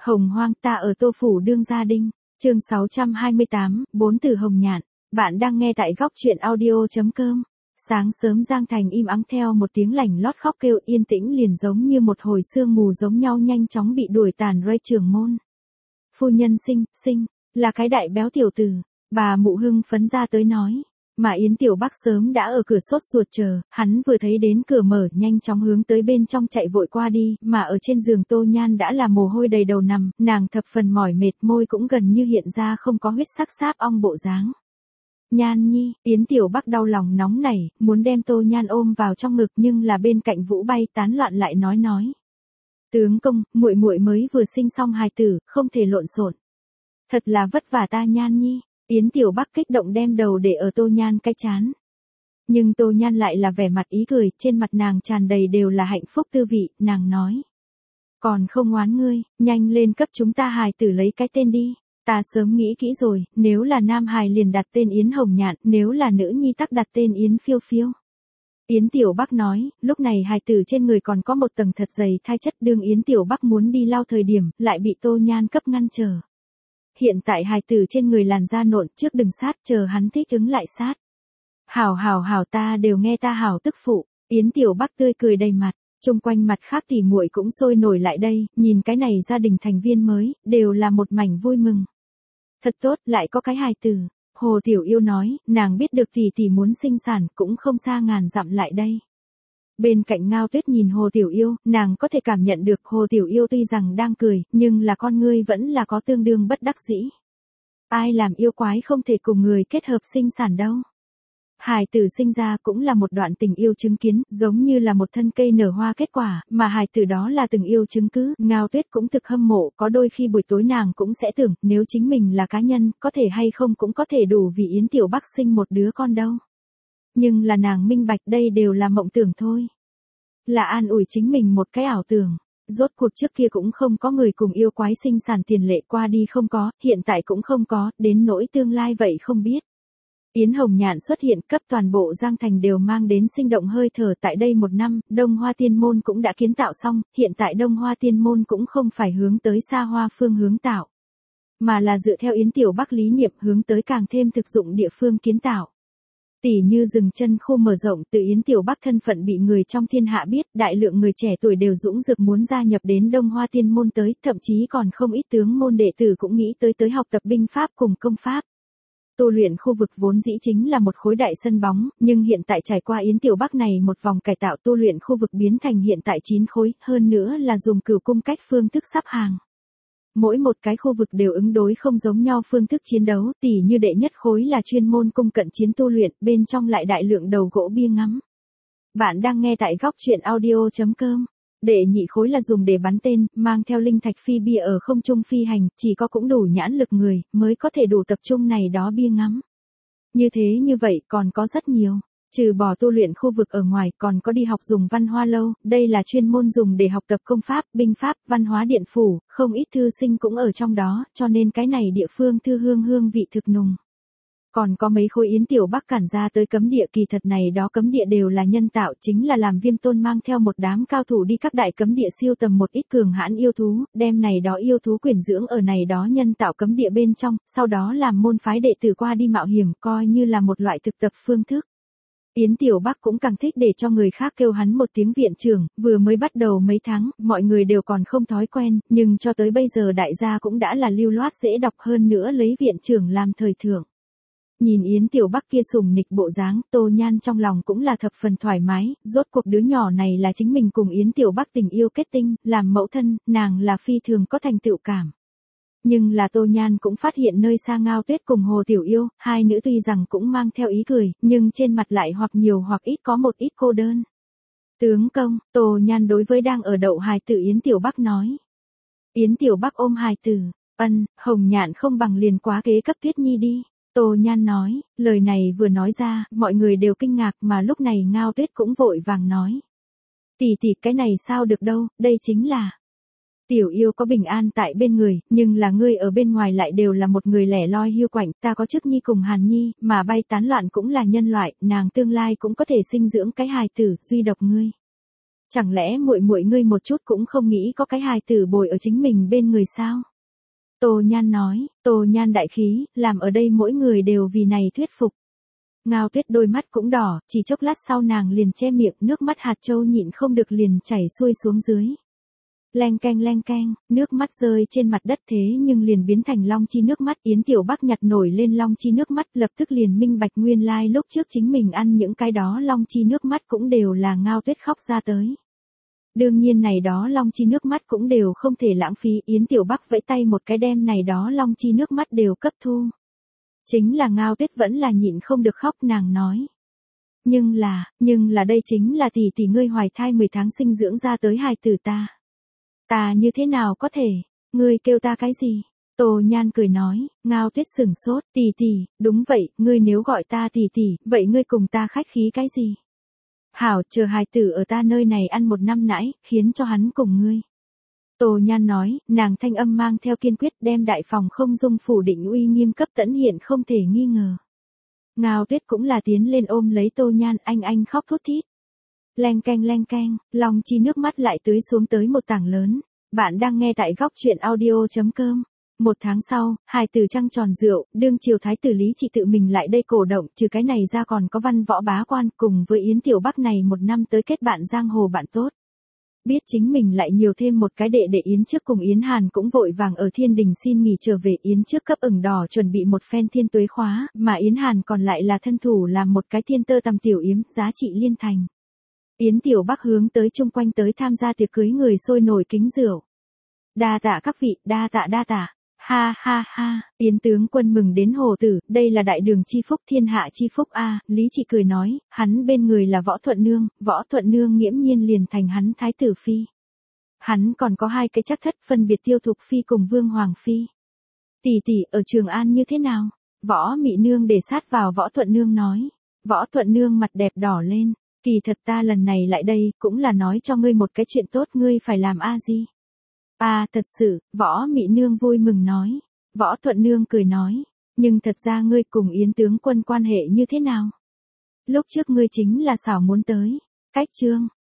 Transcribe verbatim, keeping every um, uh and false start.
Hồng hoang ta ở Tô Phủ đương gia đinh, chương sáu trăm hai mươi tám, bốn từ hồng nhạn. Bạn đang nghe tại góc truyện audio.com. Sáng sớm Giang Thành im ắng theo một tiếng lành lót khóc kêu yên tĩnh liền giống như một hồi sương mù giống nhau nhanh chóng bị đuổi tàn rơi trường môn. Phu nhân sinh, sinh, là cái đại béo tiểu tử, bà mụ hưng phấn ra tới nói. Mà Yến Tiểu Bắc sớm đã ở cửa sốt ruột chờ, hắn vừa thấy đến cửa mở nhanh chóng hướng tới bên trong chạy vội qua đi, mà ở trên giường Tô Nhan đã là mồ hôi đầy đầu nằm, nàng thập phần mỏi mệt môi cũng gần như hiện ra không có huyết sắc sáp ong bộ dáng. Nhan nhi, Yến Tiểu Bắc đau lòng nóng nảy, muốn đem Tô Nhan ôm vào trong ngực nhưng là bên cạnh Vũ bay tán loạn lại nói nói. Tướng công, muội muội mới vừa sinh xong hài tử, không thể lộn xộn. Thật là vất vả ta Nhan nhi. Yến Tiểu Bắc kích động đem đầu để ở Tô Nhan cái chán. Nhưng Tô Nhan lại là vẻ mặt ý cười, trên mặt nàng tràn đầy đều là hạnh phúc tư vị, nàng nói. Còn không ngoán ngươi, nhanh lên cấp chúng ta hài tử lấy cái tên đi. Ta sớm nghĩ kỹ rồi, nếu là nam hài liền đặt tên Yến Hồng Nhạn, nếu là nữ nhi tắc đặt tên Yến Phiêu Phiêu. Yến Tiểu Bắc nói, lúc này hài tử trên người còn có một tầng thật dày thai chất đương Yến Tiểu Bắc muốn đi lao thời điểm, lại bị Tô Nhan cấp ngăn trở. Hiện tại hài tử trên người làn da nộn trước đừng sát chờ hắn thích ứng lại sát. Hảo hảo hảo ta đều nghe ta hảo tức phụ, Yến Tiểu Bắc tươi cười đầy mặt, chung quanh mặt khác tỉ muội cũng sôi nổi lại đây, nhìn cái này gia đình thành viên mới, đều là một mảnh vui mừng. Thật tốt, lại có cái hài tử, Hồ Tiểu Yêu nói, nàng biết được tỷ tỷ muốn sinh sản cũng không xa ngàn dặm lại đây. Bên cạnh Ngao Tuyết nhìn Hồ Tiểu Yêu, nàng có thể cảm nhận được Hồ Tiểu Yêu tuy rằng đang cười, nhưng là con ngươi vẫn là có tương đương bất đắc dĩ. Ai làm yêu quái không thể cùng người kết hợp sinh sản đâu. Hài tử sinh ra cũng là một đoạn tình yêu chứng kiến, giống như là một thân cây nở hoa kết quả, mà hài tử đó là từng yêu chứng cứ. Ngao Tuyết cũng thực hâm mộ, có đôi khi buổi tối nàng cũng sẽ tưởng, nếu chính mình là cá nhân, có thể hay không cũng có thể đủ vì Yến Tiểu Bắc sinh một đứa con đâu. Nhưng là nàng minh bạch đây đều là mộng tưởng thôi. Là an ủi chính mình một cái ảo tưởng. Rốt cuộc trước kia cũng không có người cùng yêu quái sinh sản tiền lệ qua đi không có, hiện tại cũng không có, đến nỗi tương lai vậy không biết. Yến Hồng Nhạn xuất hiện cấp toàn bộ Giang Thành đều mang đến sinh động hơi thở tại đây một năm, Đông Hoa Tiên Môn cũng đã kiến tạo xong, hiện tại Đông Hoa Tiên Môn cũng không phải hướng tới xa hoa phương hướng tạo. Mà là dựa theo Yến Tiểu Bắc lý niệm hướng tới càng thêm thực dụng địa phương kiến tạo. Tỷ như rừng chân khô mở rộng từ Yến Tiểu Bắc thân phận bị người trong thiên hạ biết, đại lượng người trẻ tuổi đều dũng dực muốn gia nhập đến Đông Hoa Tiên Môn tới, thậm chí còn không ít tướng môn đệ tử cũng nghĩ tới tới học tập binh pháp cùng công pháp. Tu luyện khu vực vốn dĩ chính là một khối đại sân bóng, nhưng hiện tại trải qua Yến Tiểu Bắc này một vòng cải tạo tu luyện khu vực biến thành hiện tại chín khối, hơn nữa là dùng cửu cung cách phương thức sắp hàng. Mỗi một cái khu vực đều ứng đối không giống nhau phương thức chiến đấu, tỉ như đệ nhất khối là chuyên môn cung cận chiến tu luyện, bên trong lại đại lượng đầu gỗ bia ngắm. Bạn đang nghe tại góc truyện audio.com. Đệ nhị khối là dùng để bắn tên, mang theo linh thạch phi bia ở không trung phi hành, chỉ có cũng đủ nhãn lực người, mới có thể đủ tập trung này đó bia ngắm. Như thế như vậy còn có rất nhiều. Trừ bỏ tu luyện khu vực ở ngoài còn có đi học dùng văn hoa lâu, đây là chuyên môn dùng để học tập công pháp, binh pháp, văn hóa điện phủ, không ít thư sinh cũng ở trong đó, cho nên cái này địa phương thư hương hương vị thực nùng. Còn có mấy khối Yến Tiểu Bắc cản ra tới cấm địa, kỳ thật này đó cấm địa đều là nhân tạo, chính là làm Viêm Tôn mang theo một đám cao thủ đi các đại cấm địa siêu tầm một ít cường hãn yêu thú, đem này đó yêu thú quyển dưỡng ở này đó nhân tạo cấm địa bên trong, sau đó làm môn phái đệ tử qua đi mạo hiểm, coi như là một loại thực tập phương thức. Yến Tiểu Bắc cũng càng thích để cho người khác kêu hắn một tiếng viện trưởng, vừa mới bắt đầu mấy tháng, mọi người đều còn không thói quen, nhưng cho tới bây giờ đại gia cũng đã là lưu loát dễ đọc hơn nữa lấy viện trưởng làm thời thượng. Nhìn Yến Tiểu Bắc kia sùng nịch bộ dáng, Tô Nhan trong lòng cũng là thập phần thoải mái, rốt cuộc đứa nhỏ này là chính mình cùng Yến Tiểu Bắc tình yêu kết tinh, làm mẫu thân, nàng là phi thường có thành tựu cảm. Nhưng là Tô Nhan cũng phát hiện nơi xa Ngao Tuyết cùng Hồ Tiểu Yêu, hai nữ tuy rằng cũng mang theo ý cười, nhưng trên mặt lại hoặc nhiều hoặc ít có một ít cô đơn. Tướng công, Tô Nhan đối với đang ở đậu hài tử Yến Tiểu Bắc nói. Yến Tiểu Bắc ôm hài tử, ân, Hồng Nhạn không bằng liền quá kế cấp Tuyết Nhi đi. Tô Nhan nói, lời này vừa nói ra, mọi người đều kinh ngạc mà lúc này Ngao Tuyết cũng vội vàng nói. Tỷ tỷ cái này sao được đâu, đây chính là. Tiểu Yêu có bình an tại bên người, nhưng là ngươi ở bên ngoài lại đều là một người lẻ loi hiu quạnh, ta có Chức Nhi cùng Hàn Nhi, mà bay tán loạn cũng là nhân loại, nàng tương lai cũng có thể sinh dưỡng cái hài tử, duy độc ngươi. Chẳng lẽ muội muội ngươi một chút cũng không nghĩ có cái hài tử bồi ở chính mình bên người sao? Tô Nhan nói, Tô Nhan đại khí, làm ở đây mỗi người đều vì này thuyết phục. Ngao Tuyết đôi mắt cũng đỏ, chỉ chốc lát sau nàng liền che miệng, nước mắt hạt châu nhịn không được liền chảy xuôi xuống dưới. Leng keng leng keng, nước mắt rơi trên mặt đất thế nhưng liền biến thành Long Chi nước mắt. Yến Tiểu Bắc nhặt nổi lên Long Chi nước mắt, lập tức liền minh bạch nguyên lai like lúc trước chính mình ăn những cái đó Long Chi nước mắt cũng đều là Ngao Tuyết khóc ra tới. Đương nhiên này đó Long Chi nước mắt cũng đều không thể lãng phí, Yến Tiểu Bắc vẫy tay một cái đem này đó Long Chi nước mắt đều cấp thu. Chính là Ngao Tuyết vẫn là nhịn không được khóc, nàng nói. Nhưng là, nhưng là đây chính là tỷ tỷ ngươi hoài thai mười tháng sinh dưỡng ra tới hài tử ta. Ta như thế nào có thể, ngươi kêu ta cái gì? Tô Nhan cười nói, Ngao Tuyết sửng sốt, tỷ tỷ, đúng vậy, ngươi nếu gọi ta tỷ tỷ, vậy ngươi cùng ta khách khí cái gì? Hảo, chờ hài tử ở ta nơi này ăn một năm nãy, khiến cho hắn cùng ngươi. Tô Nhan nói, nàng thanh âm mang theo kiên quyết, đem đại phòng không dung phủ định uy nghiêm cấp tẫn hiện không thể nghi ngờ. Ngao Tuyết cũng là tiến lên ôm lấy Tô Nhan, anh anh khóc thút thít. Leng keng leng keng, Long Chi nước mắt lại tưới xuống tới một tảng lớn. Bạn đang nghe tại góc truyện audio.com. Một tháng sau, hài tử trăng tròn rượu, đương triều thái tử Lý Trị tự mình lại đây cổ động, trừ cái này ra còn có văn võ bá quan cùng với Yến Tiểu Bắc này một năm tới kết bạn giang hồ bạn tốt. Biết chính mình lại nhiều thêm một cái đệ đệ Yến Trước cùng Yến Hàn cũng vội vàng ở thiên đình xin nghỉ trở về. Yến Trước cấp ửng đỏ chuẩn bị một phen thiên tuế khóa, mà Yến Hàn còn lại là thân thủ làm một cái thiên tơ tằm tiểu yếm, giá trị liên thành. Yến Tiểu Bắc hướng tới chung quanh tới tham gia tiệc cưới người sôi nổi kính rượu. Đa tạ các vị, đa tạ đa tạ. Ha ha ha, Yến tướng quân mừng đến hồ tử, đây là đại đường chi phúc, thiên hạ chi phúc a. Lý Trị cười nói, hắn bên người là Võ Thuận Nương, Võ Thuận Nương nghiễm nhiên liền thành hắn thái tử phi. Hắn còn có hai cái chắc thất, phân biệt Tiêu Thục phi cùng Vương Hoàng phi. Tỷ tỷ ở Trường An như thế nào? Võ Mị Nương để sát vào Võ Thuận Nương nói. Võ Thuận Nương mặt đẹp đỏ lên, kỳ thật ta lần này lại đây cũng là nói cho ngươi một cái chuyện tốt, ngươi phải làm a gì? À thật sự, Võ Mị Nương vui mừng nói. Võ Thuận Nương cười nói, nhưng thật ra ngươi cùng Yến tướng quân quan hệ như thế nào? Lúc trước ngươi chính là xảo muốn tới. Cách chương,